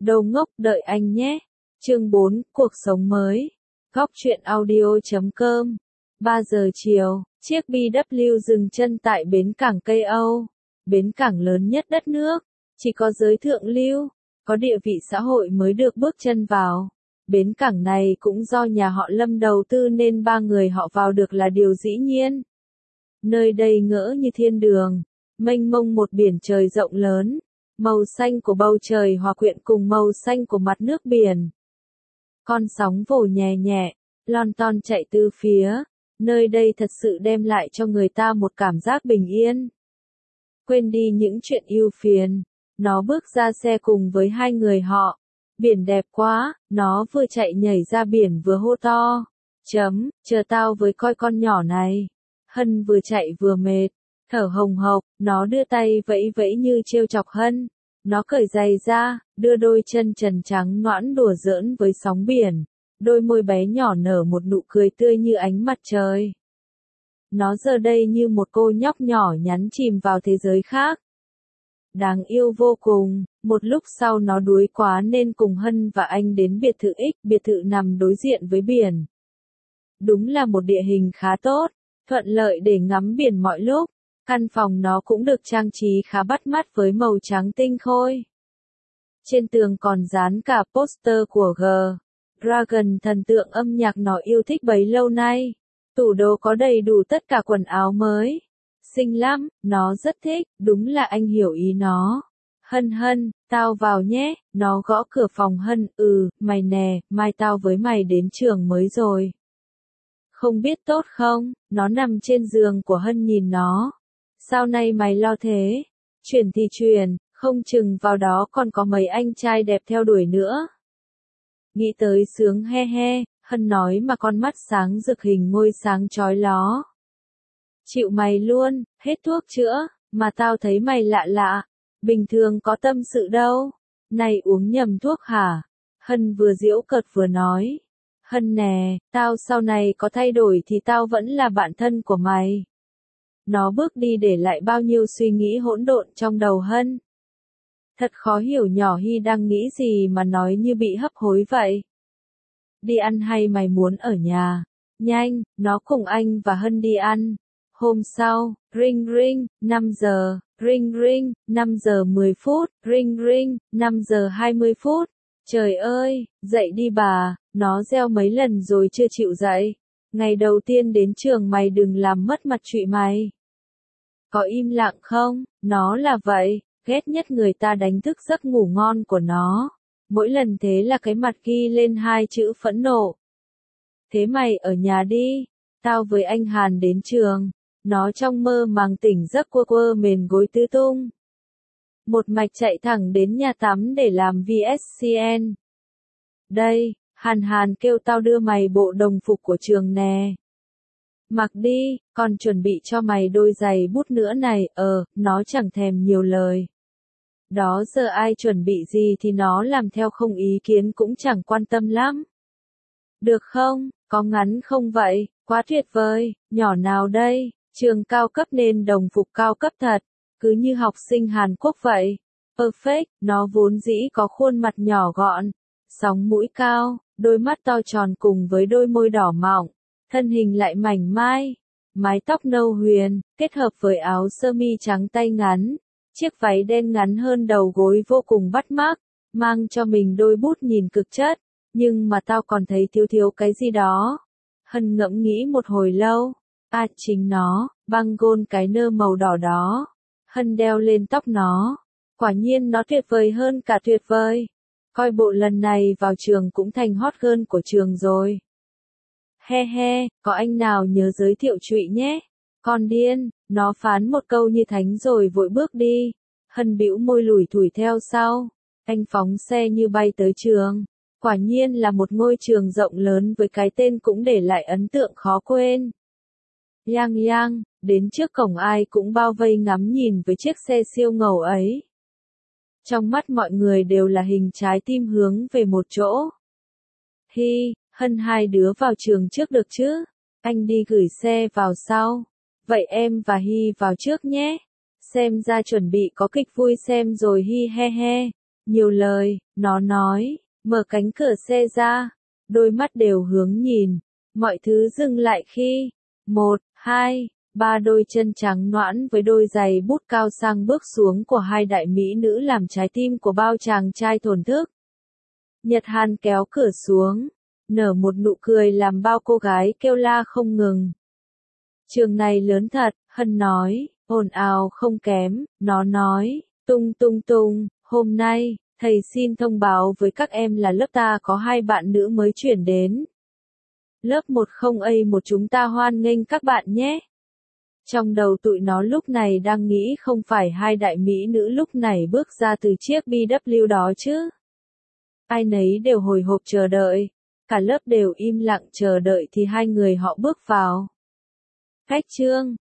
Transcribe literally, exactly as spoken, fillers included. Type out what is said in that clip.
Đồ ngốc đợi anh nhé. Chương bốn, cuộc sống mới. Góc truyện audio chấm com. ba giờ chiều, chiếc bê vê dừng chân tại bến cảng Cây Âu, bến cảng lớn nhất đất nước. Chỉ có giới thượng lưu, có địa vị xã hội mới được bước chân vào. Bến cảng này cũng do nhà họ Lâm đầu tư nên ba người họ vào được là điều dĩ nhiên. Nơi đây ngỡ như thiên đường, mênh mông một biển trời rộng lớn, màu xanh của bầu trời hòa quyện cùng màu xanh của mặt nước biển. Con sóng vỗ nhẹ nhẹ, lon ton chạy từ phía, nơi đây thật sự đem lại cho người ta một cảm giác bình yên. Quên đi những chuyện ưu phiền, nó bước ra xe cùng với hai người họ. Biển đẹp quá, nó vừa chạy nhảy ra biển vừa hô to. Chấm, chờ tao với coi con nhỏ này. Hân vừa chạy vừa mệt, thở hồng hộc, nó đưa tay vẫy vẫy như trêu chọc Hân. Nó cởi giày ra, đưa đôi chân trần trắng nõn đùa giỡn với sóng biển. Đôi môi bé nhỏ nở một nụ cười tươi như ánh mặt trời. Nó giờ đây như một cô nhóc nhỏ nhắn chìm vào thế giới khác. Đáng yêu vô cùng, một lúc sau nó đuối quá nên cùng Hân và anh đến biệt thự X, biệt thự nằm đối diện với biển. Đúng là một địa hình khá tốt, thuận lợi để ngắm biển mọi lúc. Căn phòng nó cũng được trang trí khá bắt mắt với màu trắng tinh khôi. Trên tường còn dán cả poster của G-Dragon, thần tượng âm nhạc nó yêu thích bấy lâu nay. Tủ đồ có đầy đủ tất cả quần áo mới. Xinh lắm, nó rất thích, đúng là anh hiểu ý nó. Hân Hân, tao vào nhé, nó gõ cửa phòng Hân, ừ, mày nè, mai tao với mày đến trường mới rồi. Không biết tốt không, nó nằm trên giường của Hân nhìn nó. Sao nay mày lo thế? Chuyển thì chuyển, không chừng vào đó còn có mấy anh trai đẹp theo đuổi nữa. Nghĩ tới sướng he he, Hân nói mà con mắt sáng rực hình ngôi sáng chói ló. Chịu mày luôn, hết thuốc chữa, mà tao thấy mày lạ lạ, bình thường có tâm sự đâu. Này uống nhầm thuốc hả? Hân vừa giễu cợt vừa nói. Hân nè, tao sau này có thay đổi thì tao vẫn là bạn thân của mày. Nó bước đi để lại bao nhiêu suy nghĩ hỗn độn trong đầu Hân. Thật khó hiểu nhỏ Hy đang nghĩ gì mà nói như bị hấp hối vậy. Đi ăn hay mày muốn ở nhà? Nhanh, nó cùng anh và Hân đi ăn. Hôm sau, ring ring, năm giờ, ring ring, năm giờ mười phút, ring ring, năm giờ hai mươi phút. Trời ơi, dậy đi bà, nó reo mấy lần rồi chưa chịu dậy. Ngày đầu tiên đến trường mày đừng làm mất mặt trụy mày. Có im lặng không? Nó là vậy, ghét nhất người ta đánh thức giấc ngủ ngon của nó. Mỗi lần thế là cái mặt ghi lên hai chữ phẫn nộ. Thế mày ở nhà đi, tao với anh Hàn đến trường. Nó trong mơ màng tỉnh giấc quơ quơ mền gối tứ tung. Một mạch chạy thẳng đến nhà tắm để làm vê ét xê en. Đây, Hàn Hàn kêu tao đưa mày bộ đồng phục của trường nè. Mặc đi, còn chuẩn bị cho mày đôi giày bút nữa này, ờ, nó chẳng thèm nhiều lời. Đó giờ ai chuẩn bị gì thì nó làm theo không ý kiến cũng chẳng quan tâm lắm. Được không, có ngắn không vậy, quá tuyệt vời, nhỏ nào đây, trường cao cấp nên đồng phục cao cấp thật, cứ như học sinh Hàn Quốc vậy. Perfect, nó vốn dĩ có khuôn mặt nhỏ gọn, sóng mũi cao, đôi mắt to tròn cùng với đôi môi đỏ mọng. Thân hình lại mảnh mai, mái tóc nâu huyền, kết hợp với áo sơ mi trắng tay ngắn, chiếc váy đen ngắn hơn đầu gối vô cùng bắt mắt, mang cho mình đôi bút nhìn cực chất, nhưng mà tao còn thấy thiếu thiếu cái gì đó. Hân ngẫm nghĩ một hồi lâu, à chính nó, băng gôn cái nơ màu đỏ đó. Hân đeo lên tóc nó, quả nhiên nó tuyệt vời hơn cả tuyệt vời. Coi bộ lần này vào trường cũng thành hot girl của trường rồi. He he, có anh nào nhớ giới thiệu trụy nhé. Con điên, nó phán một câu như thánh rồi vội bước đi. Hân bĩu môi lủi thủi theo sau. Anh phóng xe như bay tới trường. Quả nhiên là một ngôi trường rộng lớn với cái tên cũng để lại ấn tượng khó quên. Yang yang, đến trước cổng ai cũng bao vây ngắm nhìn với chiếc xe siêu ngầu ấy. Trong mắt mọi người đều là hình trái tim hướng về một chỗ. Hi, Hân hai đứa vào trường trước được chứ? Anh đi gửi xe vào sau. Vậy em và Hi vào trước nhé. Xem ra chuẩn bị có kịch vui xem rồi hi he he. nhiều lời, nó nói, mở cánh cửa xe ra, đôi mắt đều hướng nhìn, mọi thứ dừng lại khi, một, hai, ba đôi chân trắng nõn với đôi giày bút cao sang bước xuống của hai đại mỹ nữ làm trái tim của bao chàng trai thổn thức. Nhật Hàn kéo cửa xuống, nở một nụ cười làm bao cô gái kêu la không ngừng. Trường này lớn thật, Hân nói, ồn ào không kém, nó nói, tung tung tung, hôm nay, thầy xin thông báo với các em là lớp ta có hai bạn nữ mới chuyển đến. Lớp một không A một chúng ta hoan nghênh các bạn nhé. Trong đầu tụi nó lúc này đang nghĩ không phải hai đại mỹ nữ lúc này bước ra từ chiếc B W đó chứ. Ai nấy đều hồi hộp chờ đợi, cả lớp đều im lặng chờ đợi thì hai người họ bước vào. Cách chương